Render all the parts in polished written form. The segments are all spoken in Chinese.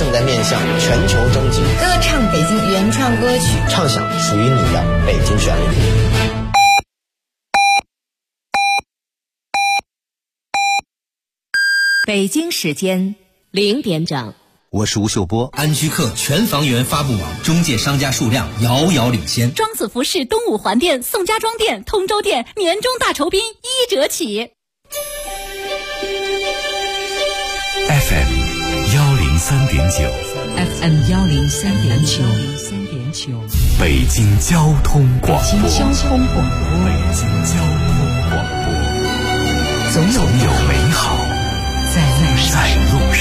正在面向全球征集， 歌唱北京原创歌曲， 唱响属于你的北京旋律。 北京时间0点整， 我是吴秀波。 安居客全房源发布网，中介商家数量遥遥领先。 庄子服饰东五环店、宋家庄店、通州店年终大酬宾1折起。 FM 103.9，FM 103.9， 北京交通广播， 北京交通广播，总有美好在路上。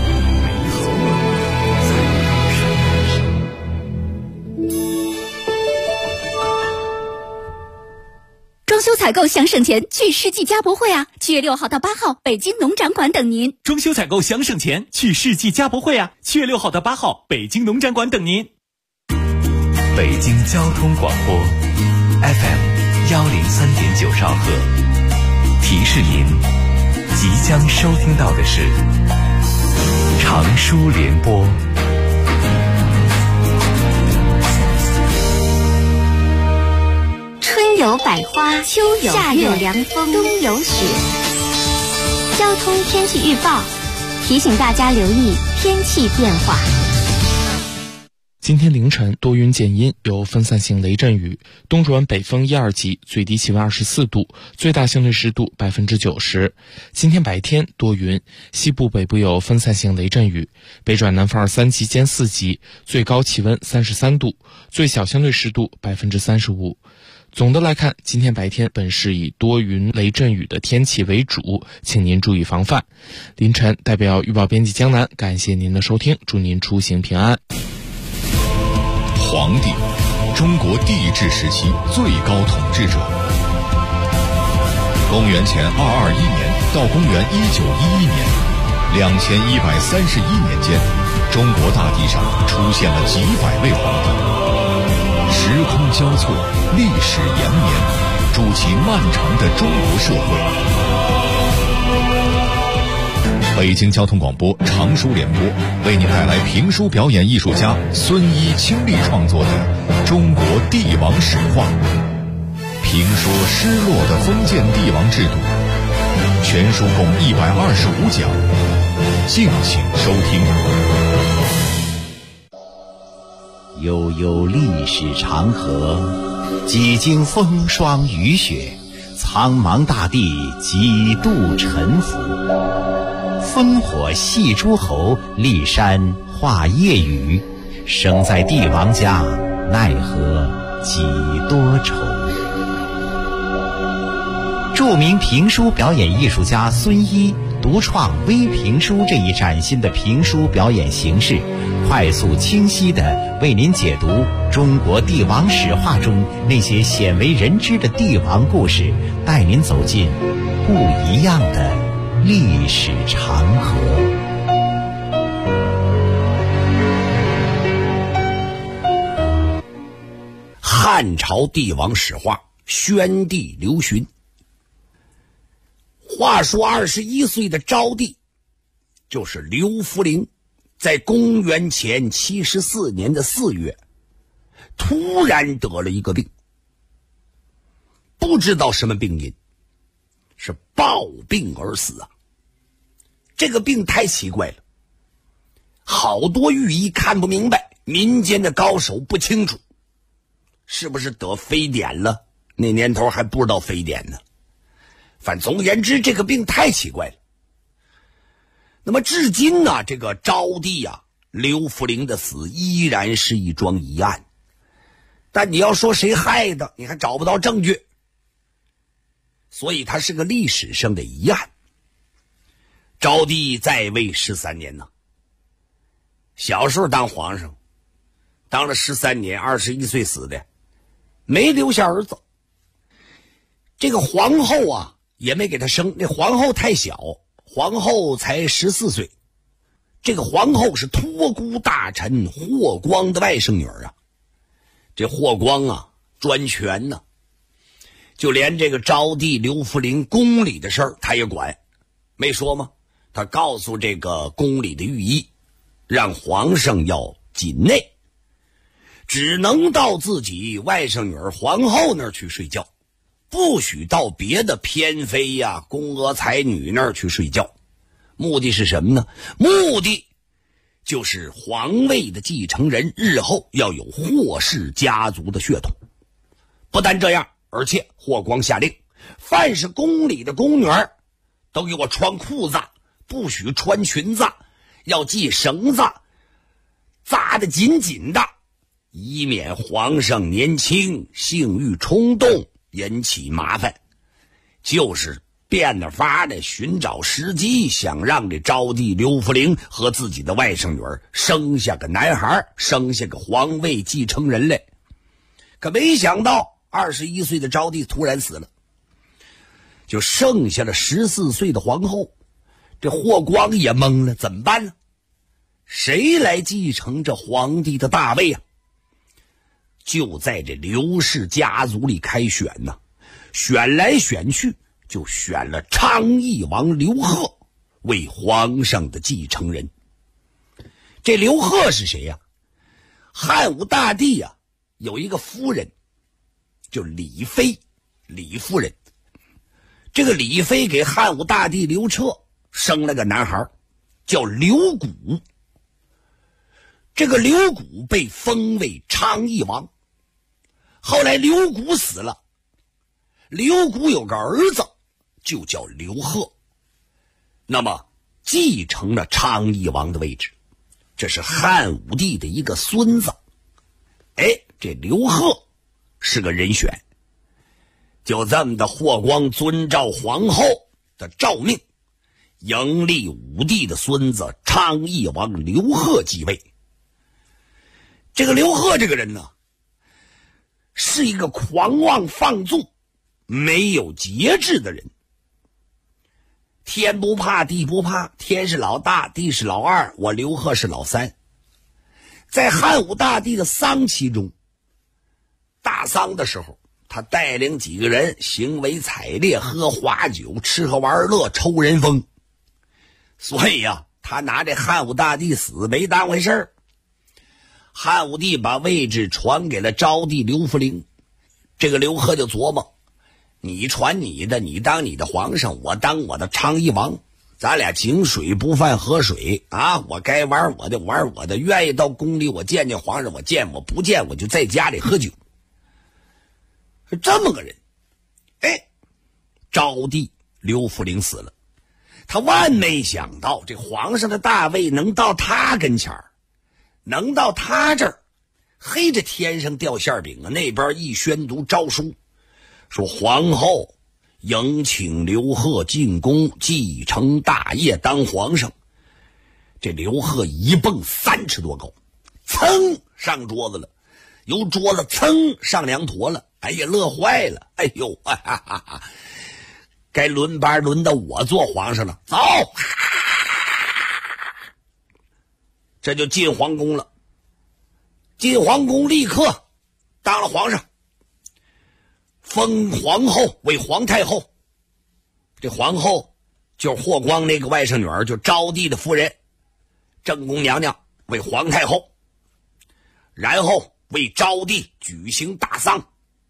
装修采购想省钱，去世纪家博会啊！7月6号到8号，北京农展馆等您。 装修采购想省钱，去世纪家博会啊！7月6号到8号，北京农展馆等您。 北京交通广播 FM 103.9兆赫，提示您即将收听到的是长舒联播。 春有百花，秋有夏有凉风，冬有雪。交通天气预报提醒大家留意天气变化。 今天凌晨多云见阴，有分散性雷阵雨，东转北风1、2级，最低气温24度，最大相对湿度90%。今天白天多云，西部北部有分散性雷阵雨，北转南风3级兼4级，最高气温33度，最小相对湿度35%。总的来看，今天白天本市以多云雷阵雨的天气为主，请您注意防范。凌晨代表预报编辑江南，感谢您的收听，祝您出行平安。 皇帝，中国帝制时期最高统治者。公元前221年到公元1911年，2131年间，中国大地上出现了几百位皇帝。时空交错，历史延绵，筑起漫长的中国社会。北京交通广播长舒联播为您带来评书表演艺术家孙一倾力创作的《中国帝王史话》，评说失落的封建帝王制度。全书共125讲，敬请收听。 悠悠历史长河，几经风霜雨雪，苍茫大地几度沉浮。烽火戏诸侯，骊山画夜雨，生在帝王家，奈何几多愁。著名评书表演艺术家孙一独创微评书这一崭新的评书表演形式，快速清晰地为您解读中国帝王史话中那些鲜为人知的帝王故事，带您走进不一样的历史长河。 汉朝帝王史话，宣帝刘询。话说21岁的昭帝，就是刘弗陵，在公元前74年的4月，突然得了一个病，不知道什么病因，是暴病而死啊！这个病太奇怪了，好多御医看不明白，民间的高手不清楚，是不是得非典了？那年头还不知道非典呢。反正总而言之，这个病太奇怪了。那么至今呢，这个昭帝啊，刘弗陵的死依然是一桩疑案。但你要说谁害的，你还找不到证据，所以它是个历史上的疑案。昭帝在位13年呢，小时候当皇上，当了13年，21岁死的，没留下儿子。这个皇后啊也没给他生，那皇后太小，皇后才14岁。这个皇后是托孤大臣霍光的外甥女儿啊。这霍光啊专权呢，就连这个昭帝刘弗陵宫里的事儿他也管。没说吗？他告诉这个宫里的御医让皇上要禁内，只能到自己外甥女儿皇后那儿去睡觉，不许到别的偏妃呀、宫娥才女那儿去睡觉。目的是什么呢？目的就是皇位的继承人日后要有霍氏家族的血统。不但这样，而且霍光下令，凡是宫里的宫女儿都给我穿裤子，不许穿裙子，要系绳子，扎得紧紧的，以免皇上年轻性欲冲动引起麻烦。就是变着法的寻找时机，想让这昭帝刘弗陵和自己的外甥女儿生下个男孩，生下个皇位继承人来。可没想到21岁的昭帝突然死了，就剩下了14岁的皇后。这霍光也懵了，怎么办呢？谁来继承这皇帝的大位啊？就在这刘氏家族里开选呢，选来选去就选了昌邑王刘贺为皇上的继承人。这刘贺是谁呀？汉武大帝呀，有一个夫人就李妃，李夫人。这个李妃给汉武大帝刘彻生了个男孩叫刘古。这个刘古被封为昌邑王。后来刘古死了，刘古有个儿子就叫刘贺，那么继承了昌邑王的位置。这是汉武帝的一个孙子。这刘贺是个人选。就这么的，霍光遵照皇后的诏命，迎立武帝的孙子昌邑王刘贺继位。这个刘贺这个人呢，是一个狂妄放纵、没有节制的人。天不怕地不怕，天是老大，地是老二，我刘贺是老三。在汉武大帝的丧期中，大丧的时候，他带领几个人行为采烈，喝花酒，吃喝玩乐，抽人风。所以呀，他拿这汉武大帝死没当回事儿。汉武帝把位置传给了昭帝刘弗陵。这个刘贺就琢磨，你传你的，你当你的皇上，我当我的昌邑王，咱俩井水不犯河水啊！我该玩我的玩我的，愿意到宫里我见见皇上我见，我不见我就在家里喝酒。是这么个人。昭帝刘弗陵死了，他万没想到这皇上的大位能到他跟前儿，能到他这儿。嘿，这天上掉馅饼啊！那边一宣读诏书，说皇后迎请刘贺进宫继承大业当皇上。这刘贺一蹦30多高，噌上桌子了，由桌子噌上梁坨了。哎呀，乐坏了！哎呦，该轮班轮到我做皇上了，走！这就进皇宫了。进皇宫立刻当了皇上，封皇后为皇太后。这皇后就是霍光那个外甥女儿，就昭帝的夫人正宫娘娘为皇太后，然后为昭帝举行大丧。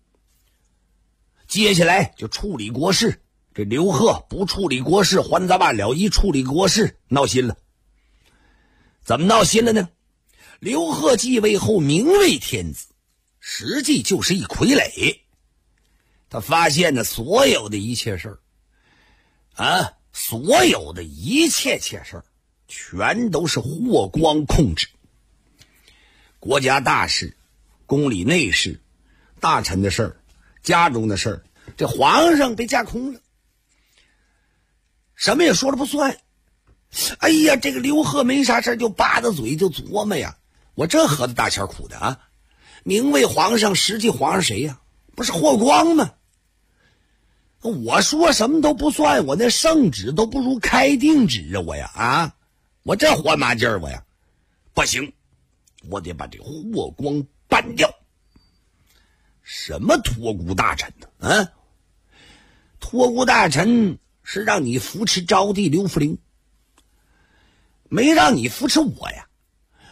接下来就处理国事。这刘贺不处理国事，还咱罢了，一处理国事闹心了。怎么闹心了呢？刘贺继位后名为天子，实际就是一傀儡。他发现呢，所有的一切事儿所有的一切事儿全都是霍光控制。国家大事、宫里内事、大臣的事儿、家中的事儿，这皇上被架空了，什么也说了不算。哎呀，这个刘贺没啥事就扒着嘴就琢磨呀，我这喝的大钱苦的啊！名为皇上，实际皇上谁呀？不是霍光吗？我说什么都不算，我那圣旨都不如开定旨啊！我这活麻劲儿我呀，不行，我得把这霍光办掉。什么托孤大臣呢？托孤大臣是让你扶持昭帝刘弗陵，没让你扶持我呀！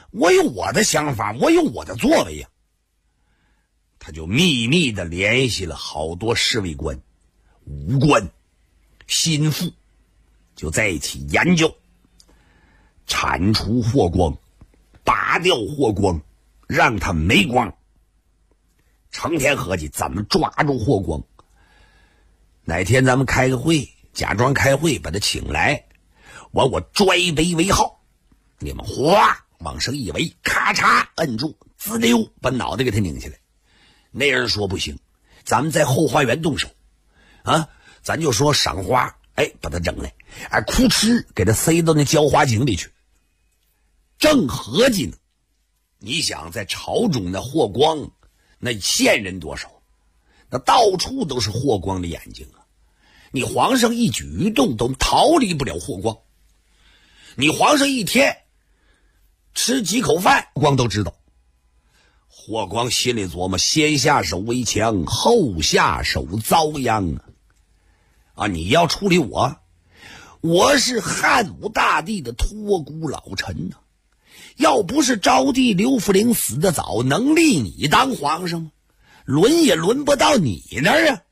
我有我的想法，我有我的作为呀。他就秘密的联系了好多侍卫官、武官、心腹，就在一起研究铲除霍光，拔掉霍光，让他没光。成天合计怎么抓住霍光。哪天咱们开个会，假装开会，把他请来，我拽杯为号，你们哗往上一围，咔嚓摁住，滋溜把脑袋给他拧起来。那人说不行，咱们在后花园动手啊，咱就说赏花，把他整来，哭哧给他塞到那浇花井里去。正合计呢，你想在朝中那霍光那线人多少，那到处都是霍光的眼睛啊！你皇上一举一动都逃离不了霍光，你皇上一天吃几口饭，霍光都知道。霍光心里琢磨，先下手为强，后下手遭殃啊！你要处理我是汉武大帝的托孤老臣啊，要不是昭帝刘弗陵死得早，能立你当皇上吗？轮也轮不到你那儿啊！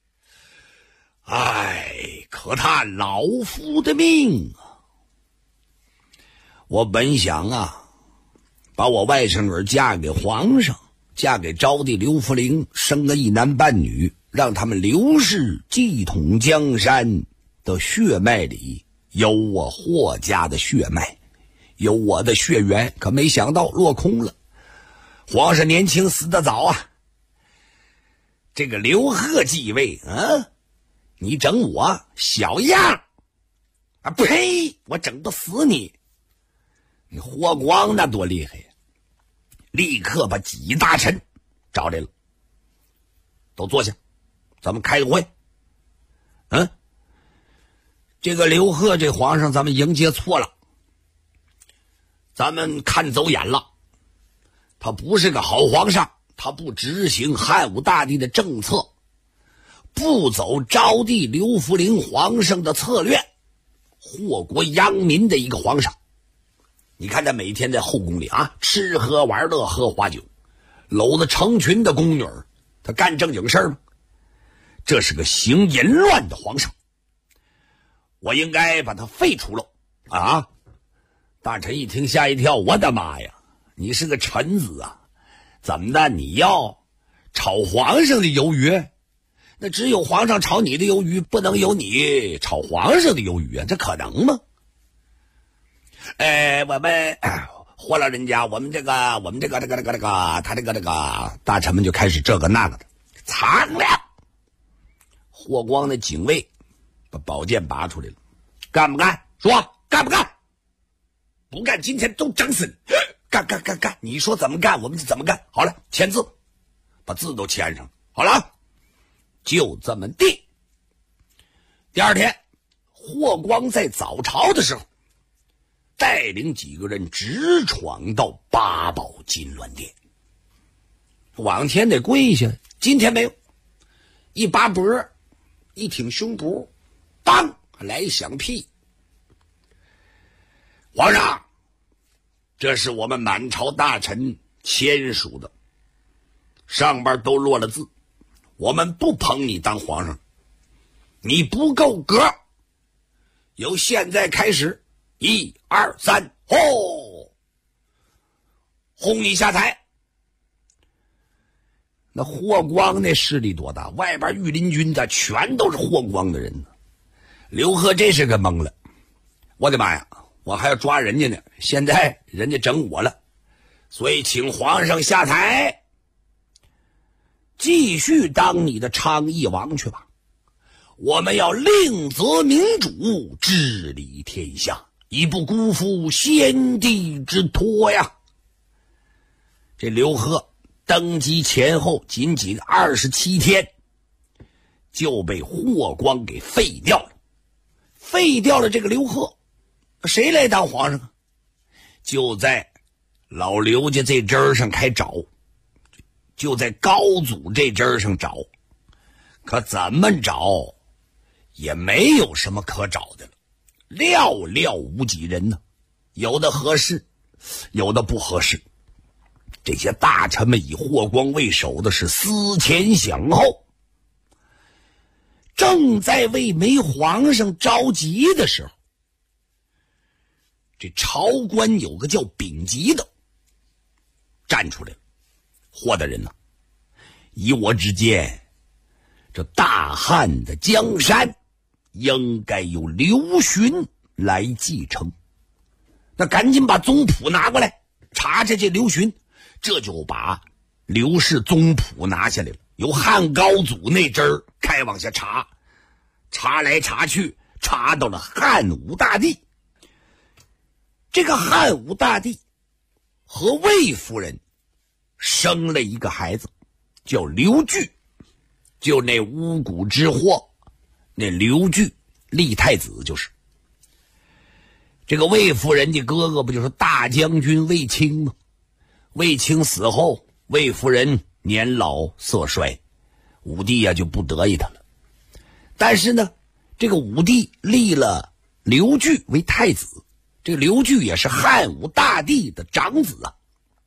可叹老夫的命啊！我本想把我外甥女嫁给皇上，嫁给昭帝刘弗陵，生个一男半女，让他们刘氏继统江山的血脉里有我霍家的血脉，有我的血缘，可没想到落空了。皇上年轻死得早啊！这个刘贺继位你整我小样呸！我整不死你！你霍光那多厉害呀！立刻把几大臣找来了，都坐下，咱们开个会。这个刘贺这皇上咱们迎接错了，咱们看走眼了，他不是个好皇上，他不执行汉武大帝的政策，不走昭帝刘弗陵皇上的策略，祸国殃民的一个皇上。你看他每天在后宫里吃喝玩乐，喝花酒，搂着成群的宫女，他干正经事吗？这是个行淫乱的皇上，我应该把他废除了大臣一听吓一跳，我的妈呀，你是个臣子啊，怎么的？你要炒皇上的鱿鱼？那只有皇上炒你的鱿鱼，不能有你炒皇上的鱿鱼啊，这可能吗？我们霍老人家，我们这个他这个大臣们就开始这个那个的藏了。霍光的警卫把宝剑拔出来了，干不干？说干不干？不干，今天都整死你！干！你说怎么干，我们就怎么干。好了，签字，把字都签上。好了，就这么地。第二天，霍光在早朝的时候，带领几个人直闯到八宝金銮殿。往天得跪下，今天没有，一拔脖，一挺胸脯，当来一响屁。皇上，这是我们满朝大臣签署的，上边都落了字，我们不捧你当皇上，你不够格，由现在开始1、2、3，轰你下台。那霍光那势力多大，外边御林军的全都是霍光的人呢。刘贺这是个懵了，我的妈呀，我还要抓人家呢，现在人家整我了，所以请皇上下台，继续当你的昌邑王去吧。我们要令则民主，治理天下，以不辜负先帝之托呀。这刘贺登基前后仅仅27天，就被霍光给废掉了。废掉了这个刘贺，谁来当皇上啊？就在老刘家这针儿上开找，就在高祖这针儿上找，可怎么找也没有什么可找的了，寥寥无几人呢。有的合适有的不合适。这些大臣们以霍光为首的是思前想后，正在为没皇上着急的时候，这朝官有个叫丙吉的站出来了。霍大人呐，以我之见，这大汉的江山应该由刘询来继承。那赶紧把宗谱拿过来，查查这刘询。这就把刘氏宗谱拿下来了，由汉高祖那阵儿开往下查，查来查去，查到了汉武大帝。这个汉武大帝和魏夫人生了一个孩子，叫刘据，就那巫蛊之祸，那刘据立太子就是。这个魏夫人的哥哥不就是大将军卫青吗？卫青死后，魏夫人年老色衰，武帝就不得意他了。但是呢，这个武帝立了刘据为太子，这个刘据也是汉武大帝的长子啊。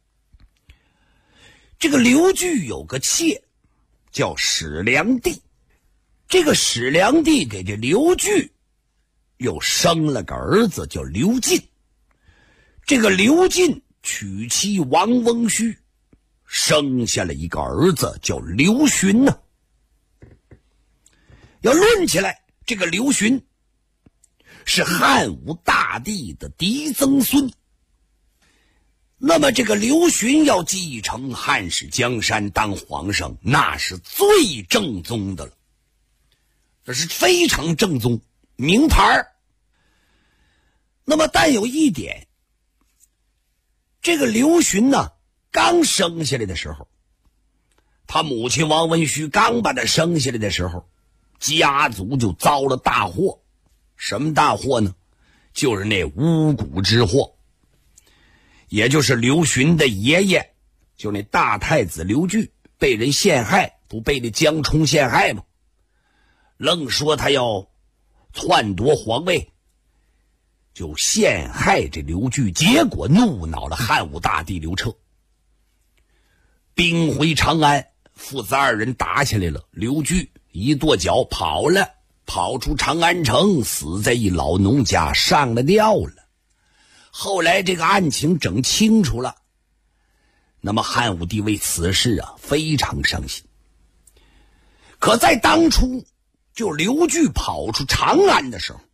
这个刘据有个妾叫史良娣，这个史良娣给这刘据又生了个儿子叫刘进，这个刘进娶妻王翁须，生下了一个儿子叫刘询呢。要论起来，这个刘询是汉武大帝的嫡曾孙。那么这个刘询要继承汉室江山当皇上，那是最正宗的了，这是非常正宗名牌。那么但有一点，这个刘询呢，刚生下来的时候，他母亲王文须刚把他生下来的时候，家族就遭了大祸。什么大祸呢？就是那巫蛊之祸，也就是刘询的爷爷，就那大太子刘据被人陷害，不被那江充陷害吗？愣说他要篡夺皇位，就陷害这刘据，结果怒恼了汉武大帝刘彻，兵回长安，父子二人打起来了。刘据一跺脚跑了，跑出长安城，死在一老农家，上了吊了。后来这个案情整清楚了，那么汉武帝为此事非常伤心。可在当初就刘据跑出长安的时候，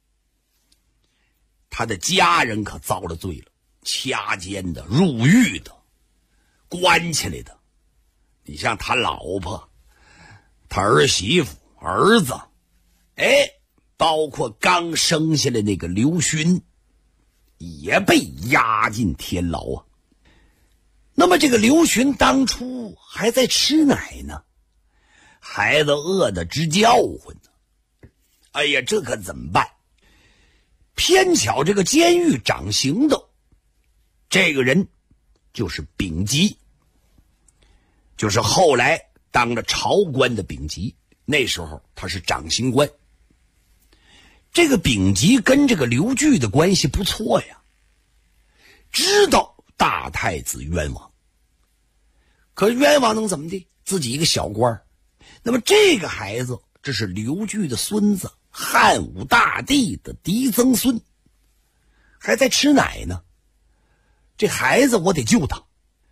他的家人可遭了罪了，掐奸的、入狱的、关起来的。你像他老婆、他儿媳妇、儿子，包括刚生下来那个刘询，也被押进天牢啊。那么这个刘询当初还在吃奶呢，孩子饿得直叫唤呢。哎呀，这可怎么办？偏巧这个监狱掌刑的这个人就是丙吉，就是后来当了朝官的丙吉，那时候他是掌刑官。这个丙吉跟这个刘据的关系不错呀，知道大太子冤枉，可冤枉能怎么的？自己一个小官。那么这个孩子，这是刘据的孙子，汉武大帝的嫡曾孙，还在吃奶呢。这孩子我得救他，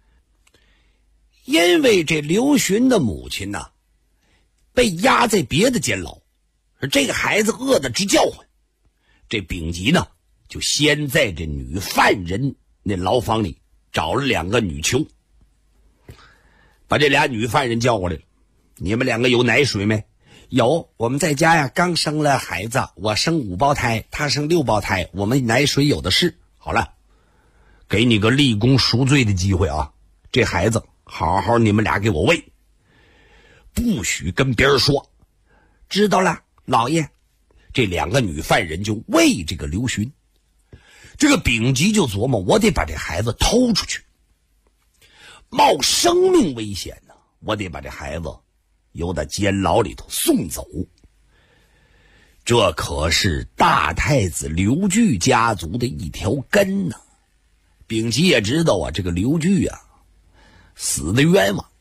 因为这刘询的母亲呢，被押在别的监牢，这个孩子饿得直叫唤。这丙吉呢，就先在这女犯人那牢房里找了2个女囚，把这俩女犯人叫过来了。你们2个有奶水没？有，我们在家刚生了孩子，我生5胞胎，他生6胞胎，我们奶水有的是。好了，给你个立功赎罪的机会啊！这孩子好好你们俩给我喂，不许跟别人说。知道了，老爷。这2个女犯人就喂这个刘询。这个丙吉就琢磨，我得把这孩子偷出去，冒生命危险呢，我得把这孩子由到监牢里头送走。这可是大太子刘据家族的一条根呢。 丙吉也知道啊，这个刘据啊死的冤枉，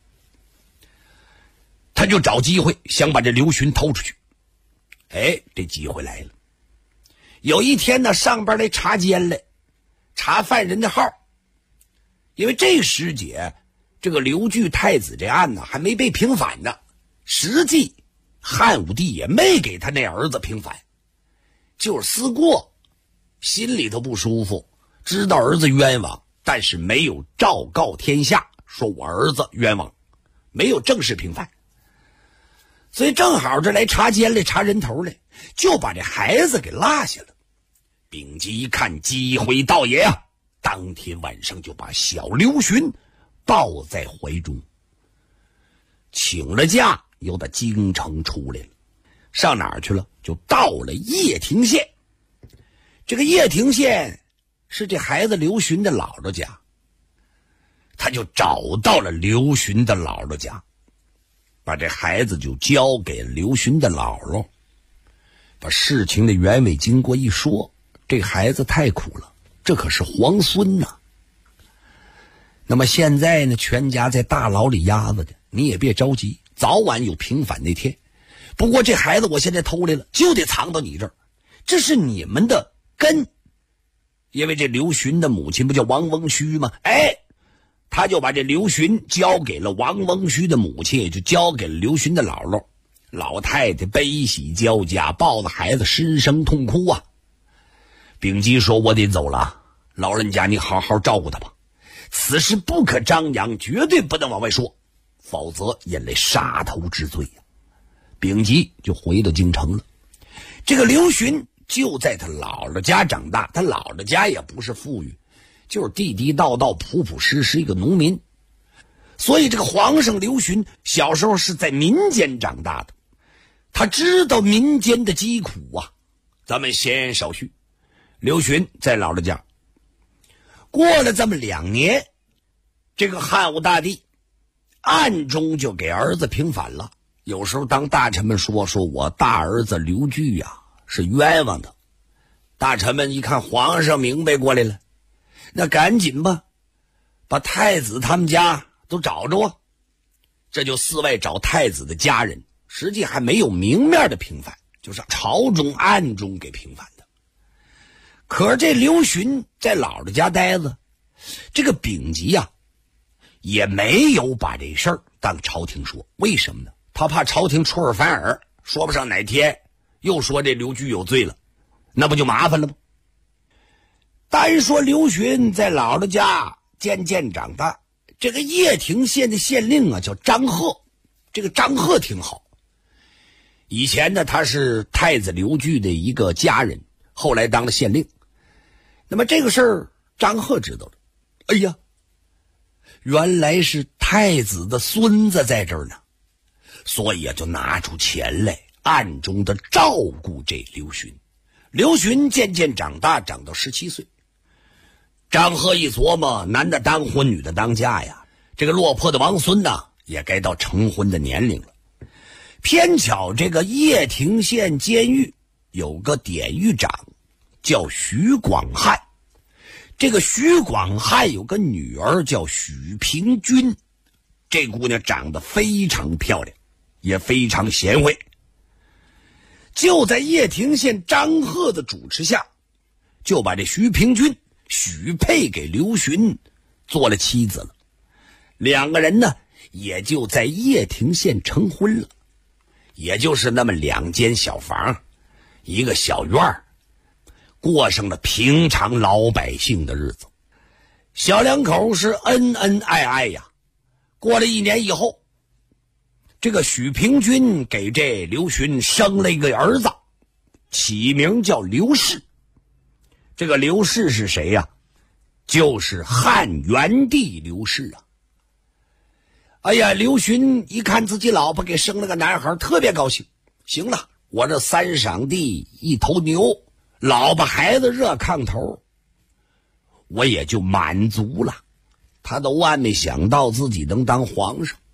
他就找机会想把这刘询偷出去。哎，这机会来了。有一天呢，上边来查监来，查犯人的号。因为这时节，这个刘据太子这案呢还没被平反呢，实际汉武帝也没给他那儿子平反，就是思过，心里头不舒服，知道儿子冤枉，但是没有昭告天下说我儿子冤枉，没有正式平反。所以正好这来查监来，查人头来，就把这孩子给落下了。丙吉一看机会到也啊，当天晚上就把小刘询抱在怀中，请了假，由他京城出来了。上哪儿去了？就到了掖庭县。这个掖庭县是这孩子刘询的姥姥家，他就找到了刘询的姥姥家，把这孩子就交给刘询的姥姥，把事情的原委经过一说。这孩子太苦了，这可是皇孙呐。那么现在呢，全家在大牢里压着的，你也别着急，早晚有平反那天。不过这孩子我现在偷来了，就得藏到你这儿，这是你们的根。因为这刘询的母亲不叫王翁须吗？哎，他就把这刘询交给了王翁须的母亲，也就交给了刘询的姥姥。老太太悲喜交加，抱着孩子失声痛哭啊。丙吉说：“我得走了，老人家你好好照顾他吧。此事不可张扬，绝对不能往外说，否则引来杀头之罪呀。”丙吉就回到京城了。这个刘询就在他姥姥家长大，他姥姥家也不是富裕，就是地地道道、朴朴实实一个农民。所以这个皇上刘询小时候是在民间长大的，他知道民间的疾苦啊。咱们闲言少叙。刘询在姥姥家过了这么2年，这个汉武大帝暗中就给儿子平反了。有时候当大臣们说我大儿子刘据啊是冤枉的，大臣们一看皇上明白过来了，那赶紧吧，把太子他们家都找着啊。这就四外找太子的家人，实际还没有明面的平反，就是朝中暗中给平反。可是这刘询在姥姥家待着，这个丙吉啊也没有把这事儿当朝廷说。为什么呢？他怕朝廷出尔反尔，说不上哪天又说这刘据有罪了，那不就麻烦了吗？单说刘询在姥姥家渐渐长大，这个掖庭县的县令啊叫张贺。这个张贺挺好，以前呢他是太子刘据的一个家人，后来当了县令。那么这个事儿张贺知道了，哎呀，原来是太子的孙子在这儿呢，所以啊就拿出钱来暗中的照顾这刘询。刘询渐渐长大，长到17岁。张贺一琢磨，男的当婚，女的当嫁呀，这个落魄的王孙呢也该到成婚的年龄了。偏巧这个掖庭县监狱有个典狱长叫许广汉，这个许广汉有个女儿叫许平君，这姑娘长得非常漂亮，也非常贤惠。就在掖庭县张贺的主持下，就把这许平君许配给刘询做了妻子了。2个人呢也就在掖庭县成婚了，也就是那么2间小房，一个小院儿，过上了平常老百姓的日子。小两口是恩恩爱爱呀。过了1年以后，这个许平君给这刘询生了一个儿子，起名叫刘氏。这个刘氏是谁呀？就是汉元帝刘氏啊。哎呀，刘询一看自己老婆给生了个男孩，特别高兴。行了，我这3晌地1头牛，老婆孩子热炕头，我也就满足了。他都万没想到自己能当皇上。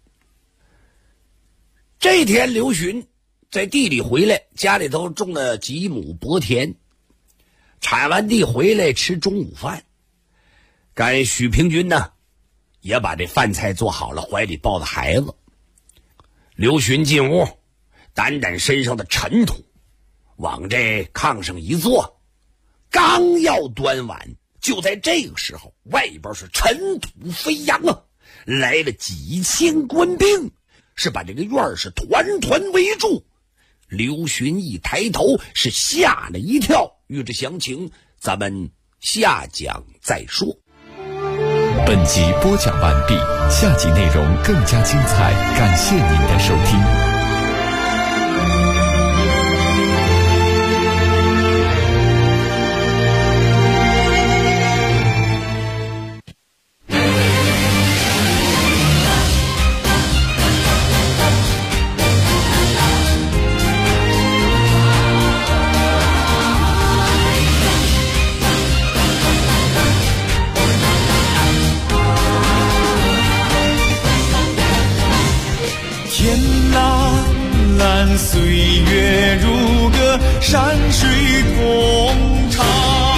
这天刘询在地里回来，家里头种了几亩薄田，产完地回来吃中午饭， 赶许平君呢也把这饭菜做好了，怀里抱着孩子。刘询进屋，掸掸身上的尘土，往这炕上一坐，刚要端碗，就在这个时候，外边是尘土飞扬啊，来了几千官兵，是把这个院是团团围住。刘询一抬头，是吓了一跳。欲知详情，咱们下讲再说。 本集播讲完毕，下集内容更加精彩，感谢您的收听。 岁月如歌，山水同长。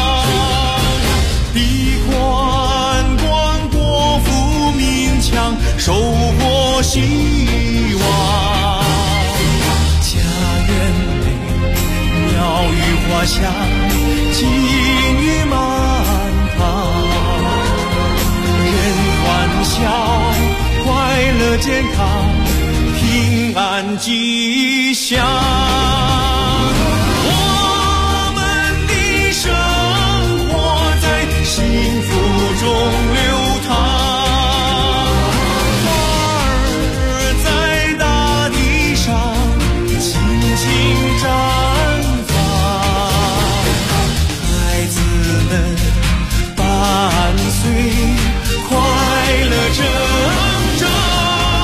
地宽广，国富民强，收获希望。家园内，鸟语花香，金玉满堂。人欢笑，快乐健康，平安吉祥。我们的生活在幸福中流淌，花儿在大地上轻轻绽放，孩子们伴随快乐成长。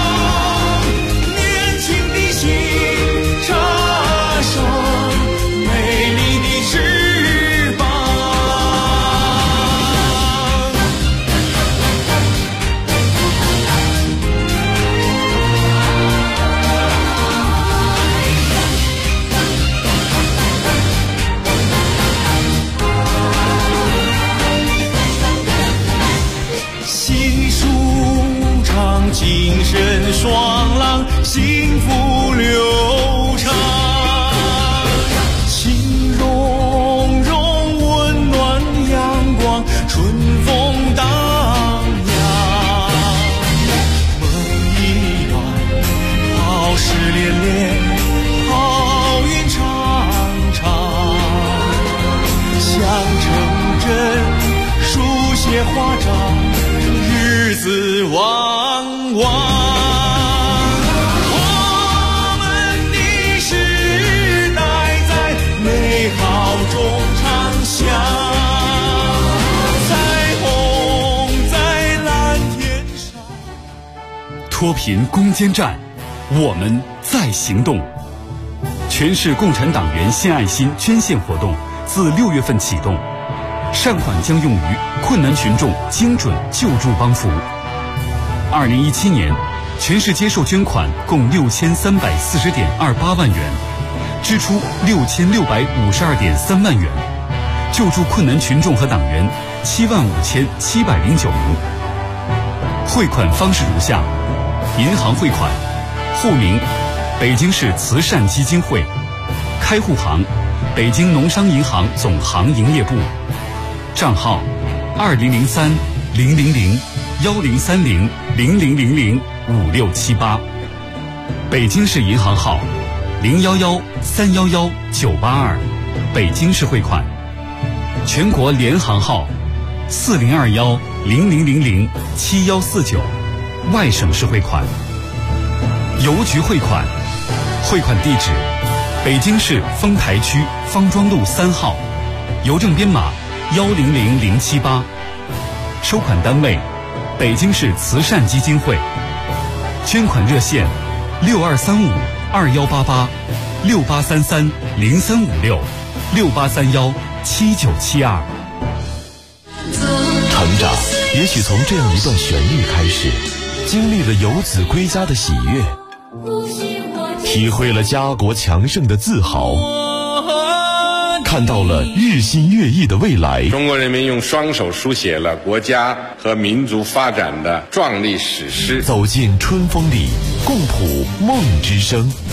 精神爽朗，幸福流畅，情融融，温暖阳光，春风荡漾。梦一段，好事连连，好运长长。想成真，书写华章，日子旺旺。我们的时代在美好中长响，彩虹在蓝天上。 脱贫攻坚战，我们在行动。全市共产党员献爱心捐献活动自6月份启动，善款将用于困难群众精准救助帮扶。2017年，全市接受捐款共6340.28万元，支出6652.3万元，救助困难群众和党员75709名。汇款方式如下：银行汇款，户名北京市慈善基金会，开户行北京农商银行总行营业部，账号20030010300000005678，北京市银行号011311982，北京市汇款，全国联行号402100007149，外省市汇款。邮局汇款，汇款地址北京市丰台区方庄路3号，邮政编码100078，收款单位北京市慈善基金会，捐款热线6235-2833-6833-0356-6831-7972。 成长也许从这样一段旋律开始，经历了游子归家的喜悦，体会了家国强盛的自豪，看看到了日新月异的未来。 中国人民用双手书写了国家和民族发展的壮丽史诗。 走进春风里，共谱梦之声。